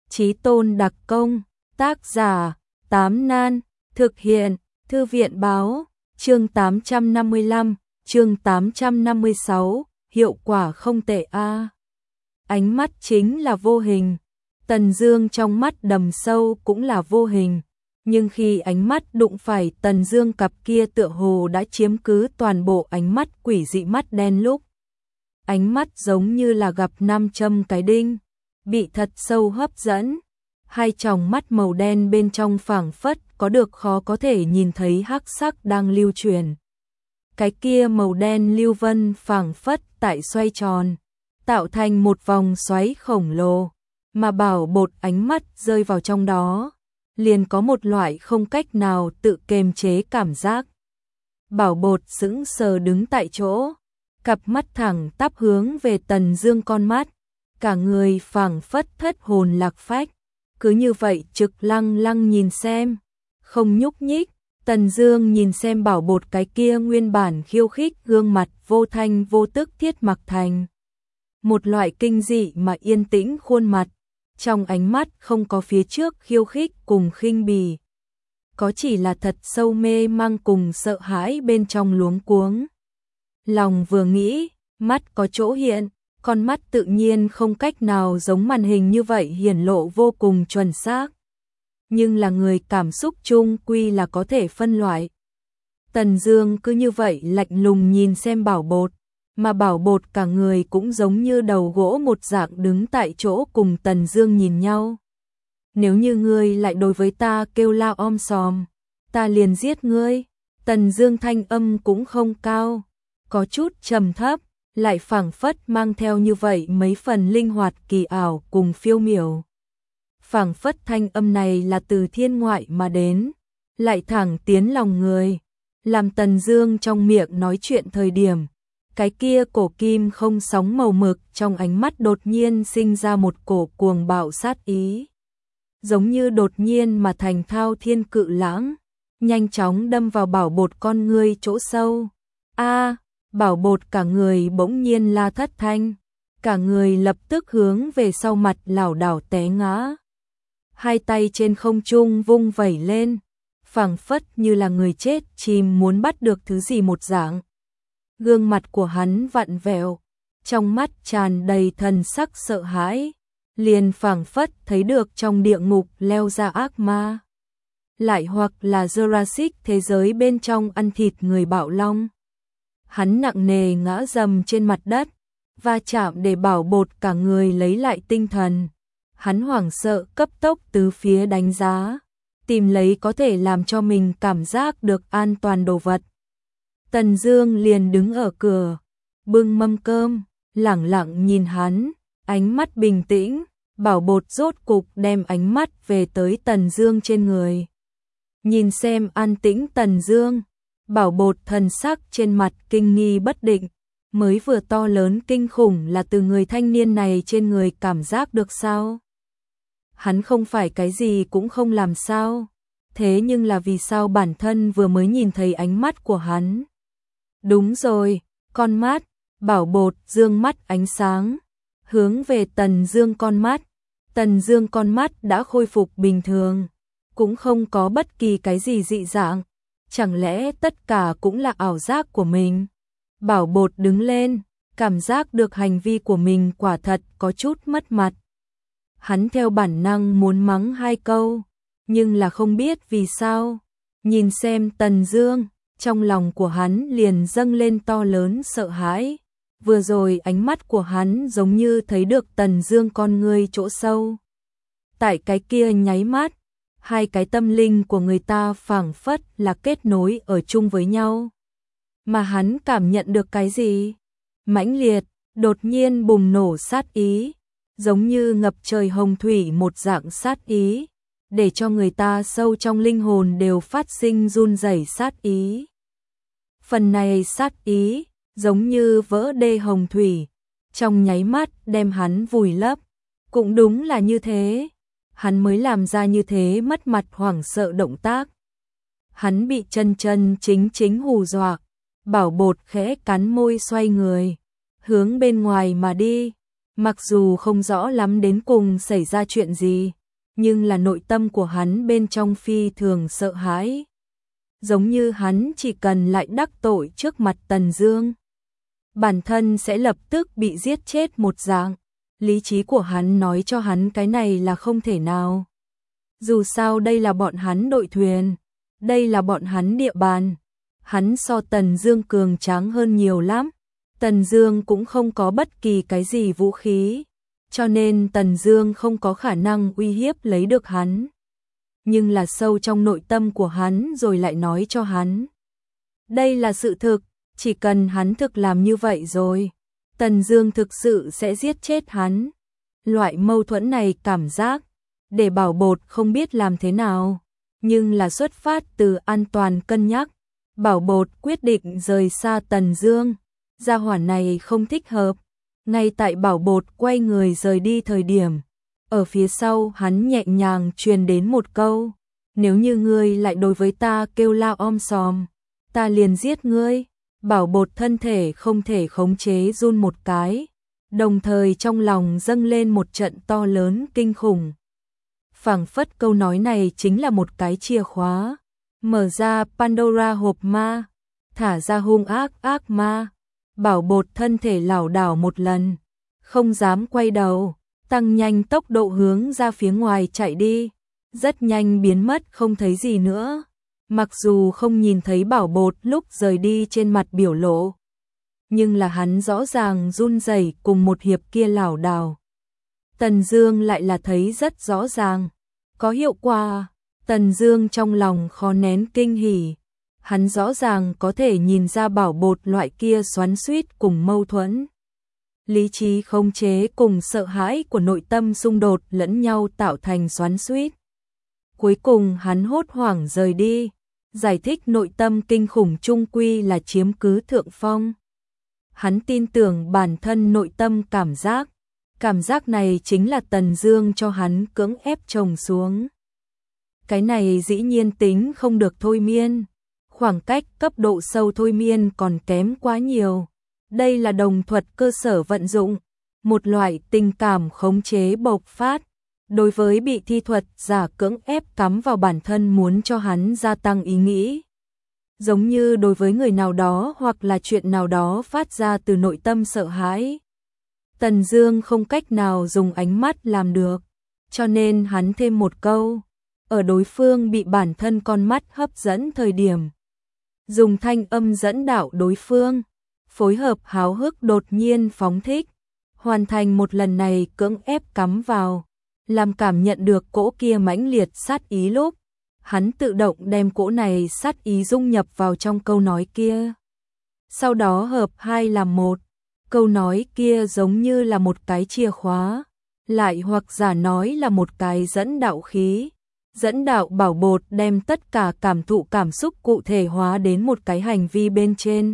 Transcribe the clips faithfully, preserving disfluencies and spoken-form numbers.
Chí tôn đặc công, tác giả, Tám Nan, thực hiện, Thư viện báo, chương tám trăm năm mươi lăm, chương tám trăm năm mươi sáu, hiệu quả không tệ a. Ánh mắt chính là vô hình, Tần Dương trong mắt đầm sâu cũng là vô hình, nhưng khi ánh mắt đụng phải Tần Dương cặp kia tựa hồ đã chiếm cứ toàn bộ ánh mắt quỷ dị mắt đen lúc. Ánh mắt giống như là gặp nam châm cái đinh, bị thật sâu hấp dẫn. Hai tròng mắt màu đen bên trong phảng phất có được khó có thể nhìn thấy hắc sắc đang lưu truyền. Cái kia màu đen lưu vân phảng phất tại xoay tròn, tạo thành một vòng xoáy khổng lồ, mà Bảo Bột ánh mắt rơi vào trong đó, liền có một loại không cách nào tự kiềm chế cảm giác. Bảo Bột sững sờ đứng tại chỗ, cặp mắt thẳng tắp hướng về Tần Dương con mắt, cả người phảng phất thất hồn lạc phách, cứ như vậy trực lăng lăng nhìn xem, không nhúc nhích. Tần Dương nhìn xem Bảo Bột cái kia nguyên bản khiêu khích gương mặt vô thanh vô tức thiết mặc thành một loại kinh dị mà yên tĩnh khuôn mặt, trong ánh mắt không có phía trước khiêu khích cùng khinh bỉ, có chỉ là thật sâu mê mang cùng sợ hãi bên trong luống cuống. Lòng vừa nghĩ, mắt có chỗ hiện, con mắt tự nhiên không cách nào giống màn hình như vậy hiển lộ vô cùng chuẩn xác, nhưng là người cảm xúc chung quy là có thể phân loại. Tần Dương cứ như vậy lạnh lùng nhìn xem Bảo Bột, mà Bảo Bột cả người cũng giống như đầu gỗ một dạng đứng tại chỗ cùng Tần Dương nhìn nhau. Nếu như ngươi lại đối với ta kêu la om sòm, ta liền giết ngươi. Tần Dương thanh âm cũng không cao, có chút trầm thấp, lại phảng phất mang theo như vậy mấy phần linh hoạt kỳ ảo cùng phiêu miểu. Phảng phất thanh âm này là từ thiên ngoại mà đến, lại thẳng tiến lòng người, làm Tần Dương trong miệng nói chuyện thời điểm, cái kia cổ kim không sóng màu mực trong ánh mắt đột nhiên sinh ra một cổ cuồng bạo sát ý, giống như đột nhiên mà thành thao thiên cự lãng, nhanh chóng đâm vào Bảo Bột con ngươi chỗ sâu. A, Bảo Bột cả người bỗng nhiên la thất thanh, cả người lập tức hướng về sau mặt lảo đảo té ngã. Hai tay trên không trung vung vẩy lên, phảng phất như là người chết chim muốn bắt được thứ gì một dạng. Gương mặt của hắn vặn vẹo, trong mắt tràn đầy thần sắc sợ hãi, liền phảng phất thấy được trong địa ngục leo ra ác ma, lại hoặc là Jurassic thế giới bên trong ăn thịt người bạo long. Hắn nặng nề ngã dầm trên mặt đất, va chạm để Bảo Bột cả người lấy lại tinh thần. Hắn hoảng sợ cấp tốc tứ phía đánh giá, tìm lấy có thể làm cho mình cảm giác được an toàn đồ vật. Tần Dương liền đứng ở cửa, bưng mâm cơm, lẳng lặng nhìn hắn, ánh mắt bình tĩnh. Bảo Bột rốt cục đem ánh mắt về tới Tần Dương trên người. Nhìn xem an tĩnh Tần Dương, Bảo Bột thần sắc trên mặt kinh nghi bất định, mới vừa to lớn kinh khủng là từ người thanh niên này trên người cảm giác được sao? Hắn không phải cái gì cũng không làm sao, thế nhưng là vì sao bản thân vừa mới nhìn thấy ánh mắt của hắn? Đúng rồi, con mắt. Bảo Bột dương mắt ánh sáng, hướng về Tần Dương con mắt. Tần Dương con mắt đã khôi phục bình thường, cũng không có bất kỳ cái gì dị dạng. Chẳng lẽ tất cả cũng là ảo giác của mình? Bảo Bột đứng lên, cảm giác được hành vi của mình quả thật có chút mất mặt. Hắn theo bản năng muốn mắng hai câu, nhưng là không biết vì sao. Nhìn xem Tần Dương, trong lòng của hắn liền dâng lên to lớn sợ hãi. Vừa rồi ánh mắt của hắn giống như thấy được Tần Dương con ngươi chỗ sâu. Tại cái kia nháy mắt, hai cái tâm linh của người ta phảng phất là kết nối ở chung với nhau. Mà hắn cảm nhận được cái gì? Mãnh liệt, đột nhiên bùng nổ sát ý, giống như ngập trời hồng thủy một dạng sát ý, để cho người ta sâu trong linh hồn đều phát sinh run rẩy sát ý. Phần này sát ý, giống như vỡ đê hồng thủy, trong nháy mắt đem hắn vùi lấp. Cũng đúng là như thế, hắn mới làm ra như thế mất mặt hoảng sợ động tác. Hắn bị chân chân chính chính hù dọa. Bảo Bột khẽ cắn môi xoay người, hướng bên ngoài mà đi. Mặc dù không rõ lắm đến cùng xảy ra chuyện gì, nhưng là nội tâm của hắn bên trong phi thường sợ hãi. Giống như hắn chỉ cần lại đắc tội trước mặt Tần Dương, bản thân sẽ lập tức bị giết chết một dạng. Lý trí của hắn nói cho hắn cái này là không thể nào. Dù sao đây là bọn hắn đội thuyền, đây là bọn hắn địa bàn. Hắn so Tần Dương cường tráng hơn nhiều lắm. Tần Dương cũng không có bất kỳ cái gì vũ khí, cho nên Tần Dương không có khả năng uy hiếp lấy được hắn. Nhưng là sâu trong nội tâm của hắn rồi lại nói cho hắn. Đây là sự thực, chỉ cần hắn thực làm như vậy rồi, Tần Dương thực sự sẽ giết chết hắn. Loại mâu thuẫn này cảm giác, để Bảo Bột không biết làm thế nào, nhưng là xuất phát từ an toàn cân nhắc. Bảo Bột quyết định rời xa Tần Dương, gia hỏa này không thích hợp. Ngay tại Bảo Bột quay người rời đi thời điểm, ở phía sau hắn nhẹ nhàng truyền đến một câu, nếu như ngươi lại đối với ta kêu la om sòm, ta liền giết ngươi. Bảo Bột thân thể không thể khống chế run một cái, đồng thời trong lòng dâng lên một trận to lớn kinh khủng. Phảng phất câu nói này chính là một cái chìa khóa, mở ra Pandora hộp ma, thả ra hung ác ác ma. Bảo Bột thân thể lảo đảo một lần, không dám quay đầu, tăng nhanh tốc độ hướng ra phía ngoài chạy đi, rất nhanh biến mất không thấy gì nữa. Mặc dù không nhìn thấy Bảo Bột lúc rời đi trên mặt biểu lộ, nhưng là hắn rõ ràng run rẩy cùng một hiệp kia lảo đảo. Tần Dương lại là thấy rất rõ ràng, có hiệu quả. Tần Dương trong lòng khó nén kinh hỉ, hắn rõ ràng có thể nhìn ra Bảo Bột loại kia xoắn xuýt cùng mâu thuẫn. Lý trí khống chế cùng sợ hãi của nội tâm xung đột lẫn nhau tạo thành xoắn xuýt. Cuối cùng hắn hốt hoảng rời đi, giải thích nội tâm kinh khủng chung quy là chiếm cứ thượng phong. Hắn tin tưởng bản thân nội tâm cảm giác, cảm giác này chính là Tần Dương cho hắn cưỡng ép trồng xuống. Cái này dĩ nhiên tính không được thôi miên, khoảng cách cấp độ sâu thôi miên còn kém quá nhiều. Đây là đồng thuật cơ sở vận dụng, một loại tình cảm khống chế bộc phát. Đối với bị thi thuật giả cưỡng ép cắm vào bản thân muốn cho hắn gia tăng ý nghĩ. Giống như đối với người nào đó hoặc là chuyện nào đó phát ra từ nội tâm sợ hãi. Tần Dương không cách nào dùng ánh mắt làm được, cho nên hắn thêm một câu, ở đối phương bị bản thân con mắt hấp dẫn thời điểm, dùng thanh âm dẫn đạo đối phương, phối hợp háo hức đột nhiên phóng thích, hoàn thành một lần này cưỡng ép cắm vào, làm cảm nhận được cỗ kia mãnh liệt sát ý lúc, hắn tự động đem cỗ này sát ý dung nhập vào trong câu nói kia. Sau đó hợp hai làm một, câu nói kia giống như là một cái chìa khóa, lại hoặc giả nói là một cái dẫn đạo khí, dẫn đạo Bảo Bột đem tất cả cảm thụ cảm xúc cụ thể hóa đến một cái hành vi bên trên.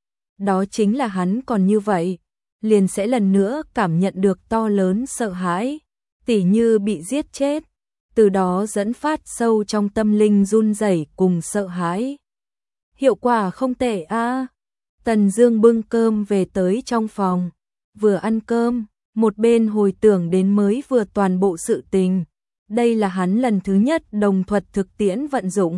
Đó chính là hắn còn như vậy, liền sẽ lần nữa cảm nhận được to lớn sợ hãi, tỉ như bị giết chết, từ đó dẫn phát sâu trong tâm linh run rẩy cùng sợ hãi. Hiệu quả không tệ a. Tần Dương bưng cơm về tới trong phòng, vừa ăn cơm, một bên hồi tưởng đến mới vừa toàn bộ sự tình. Đây là hắn lần thứ nhất đồng thuật thực tiễn vận dụng.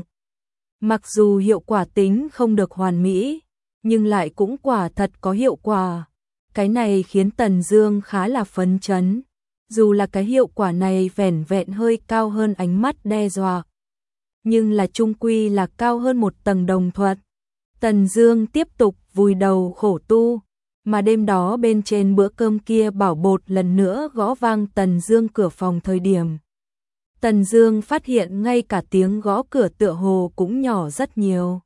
Mặc dù hiệu quả tính không được hoàn mỹ, nhưng lại cũng quả thật có hiệu quả. Cái này khiến Tần Dương khá là phấn chấn. Dù là cái hiệu quả này vẻn vẹn hơi cao hơn ánh mắt đe dọa, nhưng là chung quy là cao hơn một tầng đồng thuật. Tần Dương tiếp tục vùi đầu khổ tu, mà đêm đó bên trên bữa cơm kia Bảo Bột lần nữa gõ vang Tần Dương cửa phòng thời điểm. Tần Dương phát hiện ngay cả tiếng gõ cửa tựa hồ cũng nhỏ rất nhiều.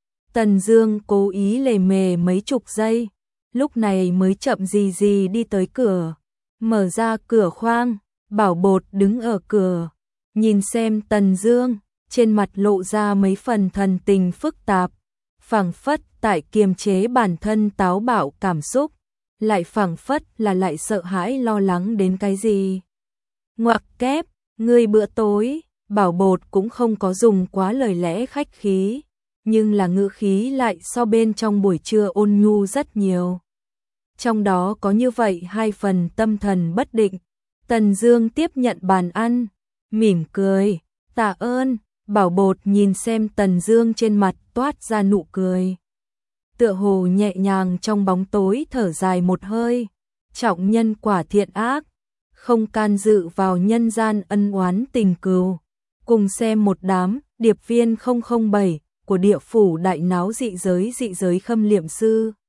Tần Dương cố ý lề mề mấy chục giây, lúc này mới chậm gì gì đi tới cửa. Mở ra cửa khoang, Bảo Bột đứng ở cửa, nhìn xem Tần Dương, trên mặt lộ ra mấy phần thần tình phức tạp, phảng phất tại kiềm chế bản thân táo bạo cảm xúc, lại phảng phất là lại sợ hãi lo lắng đến cái gì. Ngoặc kép, ngươi bữa tối, Bảo Bột cũng không có dùng quá lời lẽ khách khí, nhưng là ngữ khí lại so bên trong buổi trưa ôn nhu rất nhiều. Trong đó có như vậy hai phần tâm thần bất định. Tần Dương tiếp nhận bàn ăn, mỉm cười, tạ ơn, Bảo Bột nhìn xem Tần Dương trên mặt toát ra nụ cười. Tựa hồ nhẹ nhàng trong bóng tối thở dài một hơi, trọng nhân quả thiện ác, không can dự vào nhân gian ân oán tình cừu. Cùng xem một đám điệp viên không không bảy của địa phủ đại náo dị giới dị giới khâm liệm sư.